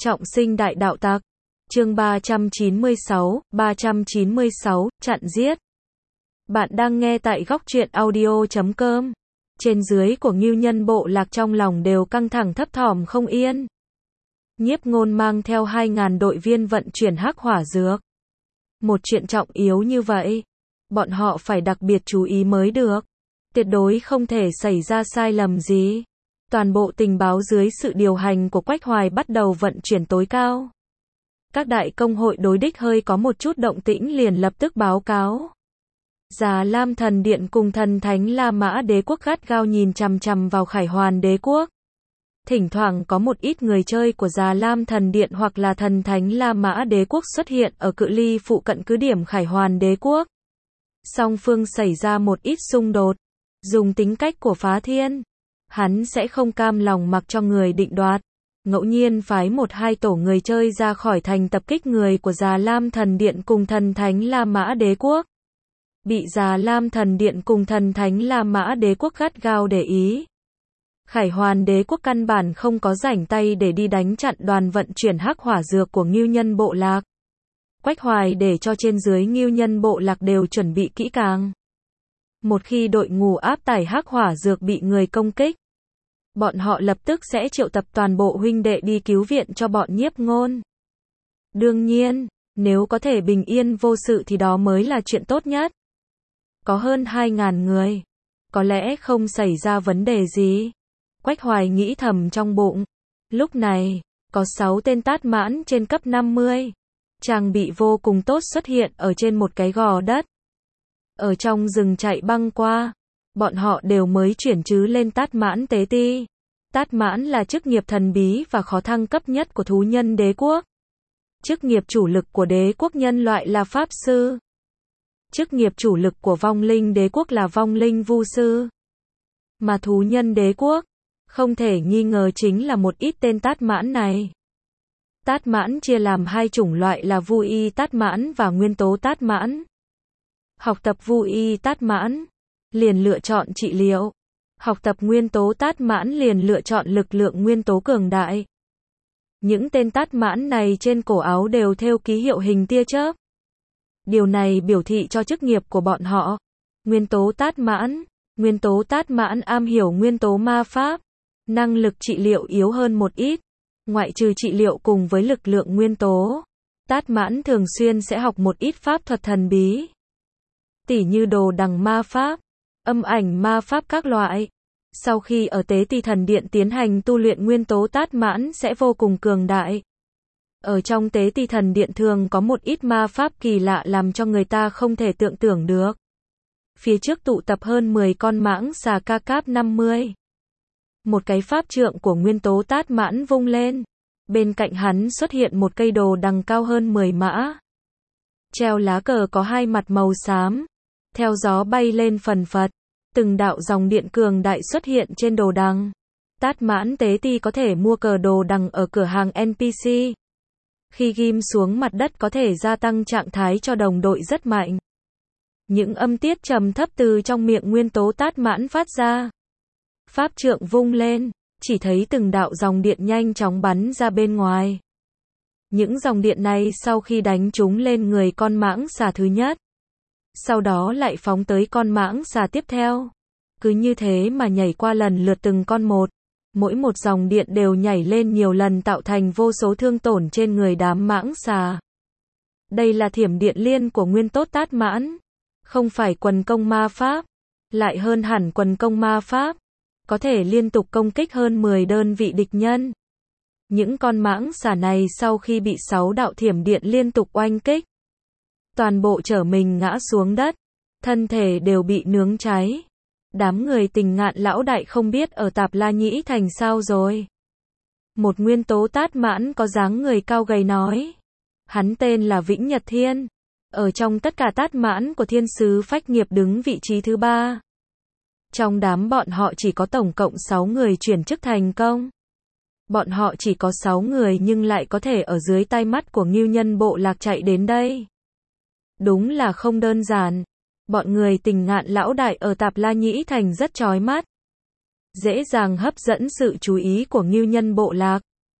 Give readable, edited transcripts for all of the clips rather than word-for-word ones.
Trọng sinh đại đạo tặc. Chương 396, chặn giết. Bạn đang nghe tại góc truyện audio.com. Trên dưới của Ngưu Nhân bộ lạc trong lòng đều căng thẳng thấp thỏm không yên. Nhiếp Ngôn mang theo 2.000 đội viên vận chuyển hắc hỏa dược. Một chuyện trọng yếu như vậy, bọn họ phải đặc biệt chú ý mới được. Tuyệt đối không thể xảy ra sai lầm gì. Toàn bộ tình báo dưới sự điều hành của Quách Hoài bắt đầu vận chuyển tối cao. Các đại công hội đối địch hơi có một chút động tĩnh liền lập tức báo cáo. Già Lam Thần Điện cùng Thần Thánh La Mã Đế quốc gắt gao nhìn chằm chằm vào Khải Hoàn Đế quốc. Thỉnh thoảng có một ít người chơi của Già Lam Thần Điện hoặc là Thần Thánh La Mã Đế quốc xuất hiện ở cự ly phụ cận cứ điểm Khải Hoàn Đế quốc. Song phương xảy ra một ít xung đột. Dùng tính cách của Phá Thiên, hắn sẽ không cam lòng mặc cho người định đoạt. Ngẫu nhiên phái 1-2 tổ người chơi ra khỏi thành tập kích người của Già Lam Thần Điện cùng Thần Thánh La Mã Đế quốc. Bị Già Lam Thần Điện cùng Thần Thánh La Mã Đế quốc gắt gao để ý. Khải Hoàn Đế quốc căn bản không có rảnh tay để đi đánh chặn đoàn vận chuyển hắc hỏa dược của Ngưu Nhân bộ lạc. Quách Hoài để cho trên dưới Ngưu Nhân bộ lạc đều chuẩn bị kỹ càng. Một khi đội ngũ áp tải hắc hỏa dược bị người công kích, bọn họ lập tức sẽ triệu tập toàn bộ huynh đệ đi cứu viện cho bọn Nhiếp Ngôn. Đương nhiên, nếu có thể bình yên vô sự thì đó mới là chuyện tốt nhất. Có hơn 2.000 người, có lẽ không xảy ra vấn đề gì. Quách Hoài nghĩ thầm trong bụng. Lúc này, có 6 tên tát mãn trên cấp 50. Trang bị vô cùng tốt xuất hiện ở trên một cái gò đất. Ở trong rừng chạy băng qua, bọn họ đều mới chuyển chứ lên tát mãn tế ti. Tát mãn là chức nghiệp thần bí và khó thăng cấp nhất của thú nhân đế quốc. Chức nghiệp chủ lực của đế quốc nhân loại là pháp sư. Chức nghiệp chủ lực của vong linh đế quốc là vong linh vu sư. Mà thú nhân đế quốc, không thể nghi ngờ chính là một ít tên tát mãn này. Tát mãn chia làm 2 chủng loại là vu y tát mãn và nguyên tố tát mãn. Học tập vu y tát mãn, liền lựa chọn trị liệu. Học tập nguyên tố tát mãn liền lựa chọn lực lượng nguyên tố cường đại. Những tên tát mãn này trên cổ áo đều thêu ký hiệu hình tia chớp. Điều này biểu thị cho chức nghiệp của bọn họ. Nguyên tố tát mãn am hiểu nguyên tố ma pháp. Năng lực trị liệu yếu hơn một ít. Ngoại trừ trị liệu cùng với lực lượng nguyên tố, tát mãn thường xuyên sẽ học một ít pháp thuật thần bí. Tỉ như đồ đằng ma pháp, âm ảnh ma pháp các loại. Sau khi ở Tế Ti Thần Điện tiến hành tu luyện nguyên tố tát mãn sẽ vô cùng cường đại. Ở trong Tế Ti Thần Điện thường có một ít ma pháp kỳ lạ làm cho người ta không thể tưởng tượng được. Phía trước tụ tập hơn 10 con mãng xà ca cáp 50. Một cái pháp trượng của nguyên tố tát mãn vung lên. Bên cạnh hắn xuất hiện một cây đồ đằng cao hơn 10 mã. Treo lá cờ có 2 mặt màu xám. Theo gió bay lên phần phật. Từng đạo dòng điện cường đại xuất hiện trên đồ đằng. Tát mãn tế ti có thể mua cờ đồ đằng ở cửa hàng NPC. Khi ghim xuống mặt đất có thể gia tăng trạng thái cho đồng đội rất mạnh. Những âm tiết trầm thấp từ trong miệng nguyên tố tát mãn phát ra. Pháp trượng vung lên, chỉ thấy từng đạo dòng điện nhanh chóng bắn ra bên ngoài. Những dòng điện này sau khi đánh chúng lên người con mãng xà thứ nhất, sau đó lại phóng tới con mãng xà tiếp theo. Cứ như thế mà nhảy qua lần lượt từng con một. Mỗi một dòng điện đều nhảy lên nhiều lần tạo thành vô số thương tổn trên người đám mãng xà. Đây là thiểm điện liên của nguyên tố tát mãn. Không phải quần công ma pháp, lại hơn hẳn quần công ma pháp. Có thể liên tục công kích hơn 10 đơn vị địch nhân. Những con mãng xà này sau khi bị 6 đạo thiểm điện liên tục oanh kích, toàn bộ trở mình ngã xuống đất, thân thể đều bị nướng cháy. Đám người Tình Ngạn lão đại không biết ở Tạp La Nhĩ thành sao rồi. Một nguyên tố tát mãn có dáng người cao gầy nói. Hắn tên là Vĩnh Nhật Thiên. Ở trong tất cả tát mãn của thiên sứ phách nghiệp đứng vị trí thứ 3. Trong đám bọn họ chỉ có tổng cộng 6 người chuyển chức thành công. Bọn họ chỉ có 6 người nhưng lại có thể ở dưới tai mắt của Ngưu Nhân bộ lạc chạy đến đây. Đúng là không đơn giản. Bọn người Tình Ngạn lão đại ở Tạp La Nhĩ thành rất chói mắt. Dễ dàng hấp dẫn sự chú ý của Ngưu Nhân bộ lạc.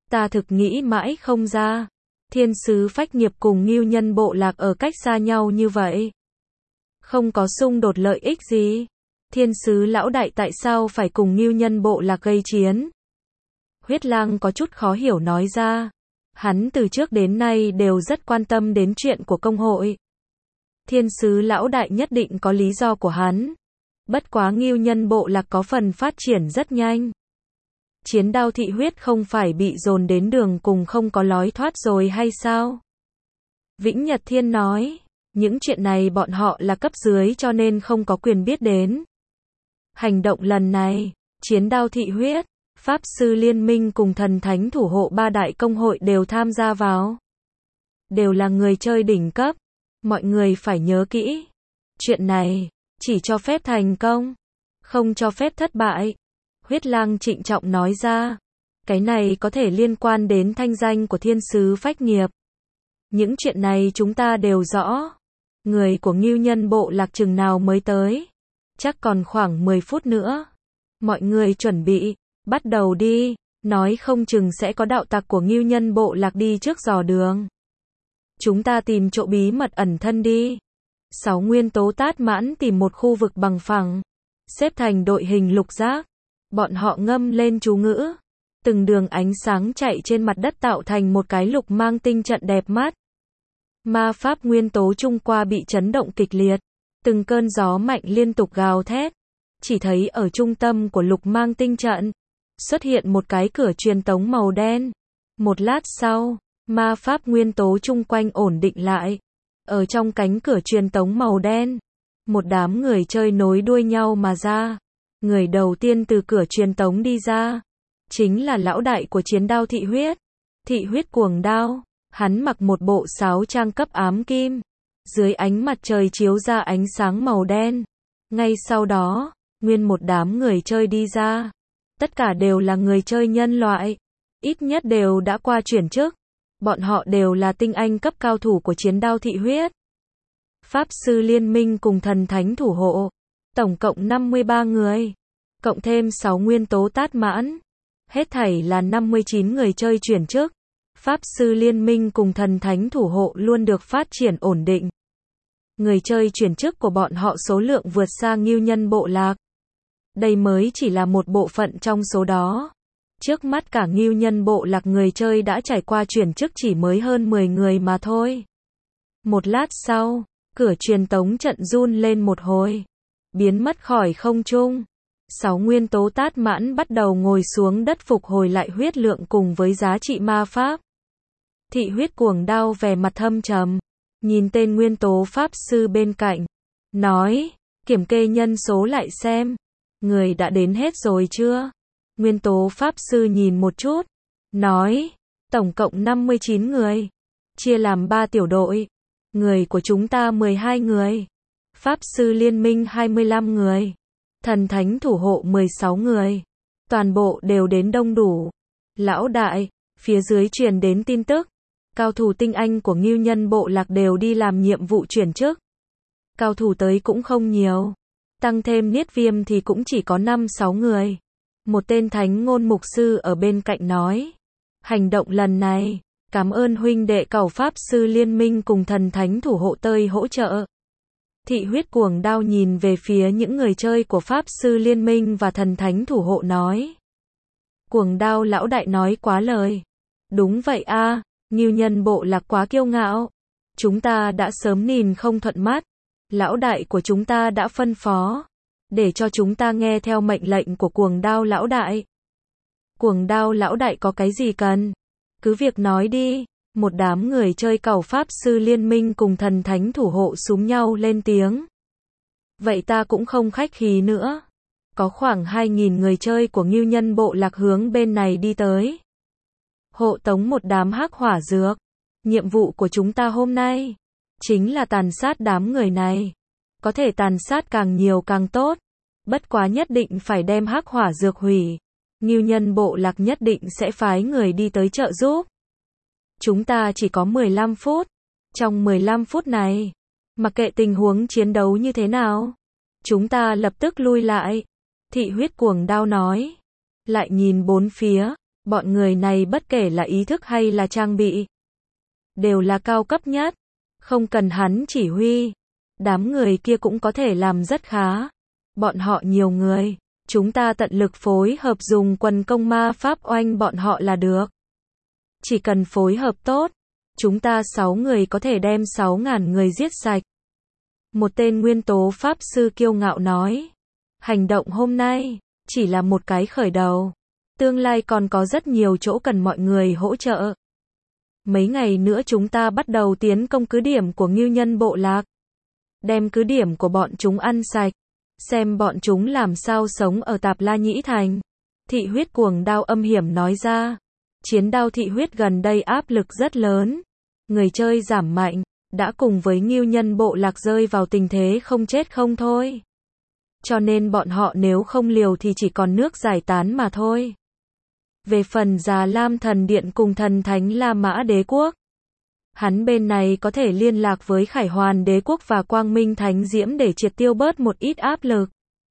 Ta thực nghĩ mãi không ra. Thiên sứ phách nghiệp cùng Ngưu Nhân bộ lạc ở cách xa nhau như vậy. Không có xung đột lợi ích gì. Thiên sứ lão đại tại sao phải cùng Ngưu Nhân bộ lạc gây chiến? Huyết Lang có chút khó hiểu nói ra. Hắn từ trước đến nay đều rất quan tâm đến chuyện của công hội. Thiên sứ lão đại nhất định có lý do của hắn. Bất quá Ngưu Nhân bộ lạc có phần phát triển rất nhanh. Chiến đao thị huyết không phải bị dồn đến đường cùng không có lối thoát rồi hay sao? Vĩnh Nhật Thiên nói, những chuyện này bọn họ là cấp dưới cho nên không có quyền biết đến. Hành động lần này, chiến đao thị huyết, Pháp sư liên minh cùng thần thánh thủ hộ ba đại công hội đều tham gia vào. Đều là người chơi đỉnh cấp. Mọi người phải nhớ kỹ. Chuyện này, chỉ cho phép thành công, không cho phép thất bại. Huyết Lang trịnh trọng nói ra. Cái này có thể liên quan đến thanh danh của thiên sứ phách nghiệp. Những chuyện này chúng ta đều rõ. Người của Ngưu Nhân bộ lạc chừng nào mới tới? Chắc còn khoảng 10 phút nữa. Mọi người chuẩn bị, bắt đầu đi. Nói không chừng sẽ có đạo tặc của Ngưu Nhân bộ lạc đi trước dò đường. Chúng ta tìm chỗ bí mật ẩn thân đi. 6 nguyên tố tát mãn tìm một khu vực bằng phẳng. Xếp thành đội hình lục giác. Bọn họ ngâm lên chú ngữ. Từng đường ánh sáng chạy trên mặt đất tạo thành một cái lục mang tinh trận đẹp mắt. Ma pháp nguyên tố trung qua bị chấn động kịch liệt. Từng cơn gió mạnh liên tục gào thét. Chỉ thấy ở trung tâm của lục mang tinh trận xuất hiện một cái cửa truyền tống màu đen. Một lát sau, ma pháp nguyên tố chung quanh ổn định lại. Ở trong cánh cửa truyền tống màu đen, một đám người chơi nối đuôi nhau mà ra. Người đầu tiên từ cửa truyền tống đi ra, chính là lão đại của chiến đao thị huyết. Thị huyết cuồng đao, hắn mặc một bộ sáo trang cấp ám kim. Dưới ánh mặt trời chiếu ra ánh sáng màu đen. Ngay sau đó, nguyên một đám người chơi đi ra. Tất cả đều là người chơi nhân loại. Ít nhất đều đã qua chuyển chức. Bọn họ đều là tinh anh cấp cao thủ của chiến đao thị huyết. Pháp sư liên minh cùng thần thánh thủ hộ. Tổng cộng 53 người. Cộng thêm 6 nguyên tố tát mãn. Hết thảy là 59 người chơi chuyển chức. Pháp sư liên minh cùng thần thánh thủ hộ luôn được phát triển ổn định. Người chơi chuyển chức của bọn họ số lượng vượt xa Ngưu Nhân bộ lạc. Đây mới chỉ là một bộ phận trong số đó. Trước mắt cả Ngưu Nhân bộ lạc người chơi đã trải qua chuyển chức chỉ mới hơn 10 người mà thôi. Một lát sau, cửa truyền tống trận run lên một hồi. Biến mất khỏi không trung. 6 nguyên tố tát mãn bắt đầu ngồi xuống đất phục hồi lại huyết lượng cùng với giá trị ma pháp. Thị huyết cuồng đao vẻ mặt thâm trầm. Nhìn tên nguyên tố pháp sư bên cạnh. Nói, kiểm kê nhân số lại xem. Người đã đến hết rồi chưa? Nguyên tố pháp sư nhìn một chút. Nói, tổng cộng 59 người. Chia làm 3 tiểu đội. Người của chúng ta 12 người. Pháp sư liên minh 25 người. Thần thánh thủ hộ 16 người. Toàn bộ đều đến đông đủ. Lão đại, phía dưới truyền đến tin tức. Cao thủ tinh anh của Ngưu Nhân bộ lạc đều đi làm nhiệm vụ chuyển chức. Cao thủ tới cũng không nhiều. Tăng thêm niết viêm thì cũng chỉ có 5-6 người. Một tên thánh ngôn mục sư ở bên cạnh nói. Hành động lần này, cảm ơn huynh đệ cầu pháp sư liên minh cùng thần thánh thủ hộ tơi hỗ trợ. Thị huyết cuồng đao nhìn về phía những người chơi của pháp sư liên minh và thần thánh thủ hộ nói. Cuồng đao lão đại nói quá lời. Đúng vậy a, Ngưu Nhân bộ lạc quá kiêu ngạo. Chúng ta đã sớm nhìn không thuận mắt. Lão đại của chúng ta đã phân phó. Để cho chúng ta nghe theo mệnh lệnh của cuồng đao lão đại. Cuồng đao lão đại có cái gì cần? Cứ việc nói đi. Một đám người chơi cầu pháp sư liên minh cùng thần thánh thủ hộ xúm nhau lên tiếng. Vậy ta cũng không khách khí nữa. Có khoảng 2.000 người chơi của Ngưu Nhân bộ lạc hướng bên này đi tới. Hộ tống một đám hắc hỏa dược. Nhiệm vụ của chúng ta hôm nay chính là tàn sát đám người này. Có thể tàn sát càng nhiều càng tốt. Bất quá nhất định phải đem hắc hỏa dược hủy. Ngưu Nhân bộ lạc nhất định sẽ phái người đi tới trợ giúp. Chúng ta chỉ có 15 phút. Trong 15 phút này, mặc kệ tình huống chiến đấu như thế nào, chúng ta lập tức lui lại. Thị huyết cuồng đao nói. Lại nhìn bốn phía, Bọn người này bất kể là ý thức hay là trang bị, đều là cao cấp nhất. Không cần hắn chỉ huy, đám người kia cũng có thể làm rất khá. Bọn họ nhiều người, chúng ta tận lực phối hợp dùng quần công ma pháp oanh bọn họ là được. Chỉ cần phối hợp tốt, chúng ta 6 người có thể đem 6.000 người giết sạch. Một tên nguyên tố pháp sư kiêu ngạo nói. Hành động hôm nay chỉ là một cái khởi đầu. Tương lai còn có rất nhiều chỗ cần mọi người hỗ trợ. Mấy ngày nữa chúng ta bắt đầu tiến công cứ điểm của Ngưu Nhân bộ lạc. Đem cứ điểm của bọn chúng ăn sạch. Xem bọn chúng làm sao sống ở Tạp La Nhĩ Thành. Thị huyết cuồng đao âm hiểm nói ra. Chiến đao thị huyết gần đây áp lực rất lớn. Người chơi giảm mạnh, đã cùng với Ngưu Nhân bộ lạc rơi vào tình thế không chết không thôi. Cho nên bọn họ nếu không liều thì chỉ còn nước giải tán mà thôi. Về phần Già Lam Thần Điện cùng Thần Thánh La Mã Đế Quốc, hắn bên này có thể liên lạc với Khải Hoàn Đế Quốc và Quang Minh Thánh Diễm để triệt tiêu bớt một ít áp lực.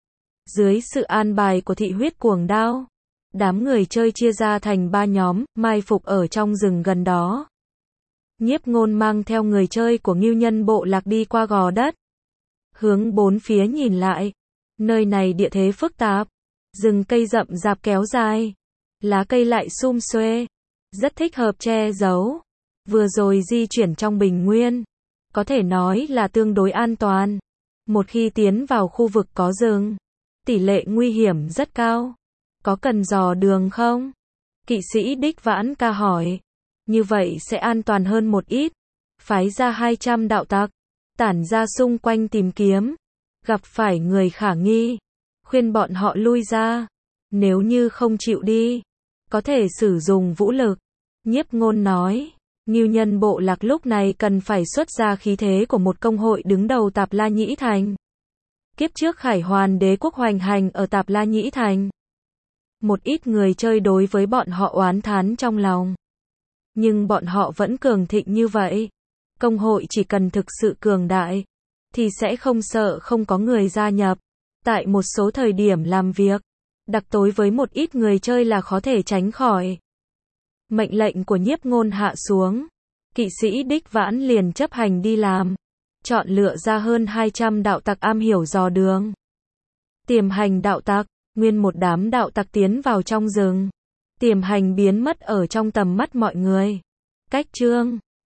Dưới sự an bài của thị huyết cuồng đao, đám người chơi chia ra thành 3 nhóm, mai phục ở trong rừng gần đó. Nhiếp Ngôn mang theo người chơi của Ngưu Nhân bộ lạc đi qua gò đất. Hướng bốn phía nhìn lại. Nơi này địa thế phức tạp. Rừng cây rậm rạp kéo dài. Lá cây lại sum xuê. Rất thích hợp che giấu. Vừa rồi di chuyển trong bình nguyên. Có thể nói là tương đối an toàn. Một khi tiến vào khu vực có rừng, tỷ lệ nguy hiểm rất cao. Có cần dò đường không? Kỵ sĩ Đích Vãn Ca hỏi. Như vậy sẽ an toàn hơn một ít. Phái ra 200 đạo tặc, tản ra xung quanh tìm kiếm. Gặp phải người khả nghi, khuyên bọn họ lui ra. Nếu như không chịu đi, có thể sử dụng vũ lực. Nhiếp Ngôn nói. Ngưu Nhân bộ lạc lúc này cần phải xuất ra khí thế của một công hội đứng đầu Tạp La Nhĩ Thành. Kiếp trước Khải Hoàn Đế Quốc hoành hành ở Tạp La Nhĩ Thành. Một ít người chơi đối với bọn họ oán thán trong lòng. Nhưng bọn họ vẫn cường thịnh như vậy. Công hội chỉ cần thực sự cường đại, thì sẽ không sợ không có người gia nhập. Tại một số thời điểm làm việc, đặc tối với một ít người chơi là khó thể tránh khỏi. Mệnh lệnh của Nhiếp Ngôn hạ xuống. Kỵ sĩ Đích Vãn liền chấp hành đi làm. Chọn lựa ra hơn 200 đạo tặc am hiểu dò đường. Tiềm hành đạo tặc. Nguyên một đám đạo tặc tiến vào trong rừng. Tiềm hành biến mất ở trong tầm mắt mọi người. Cách chương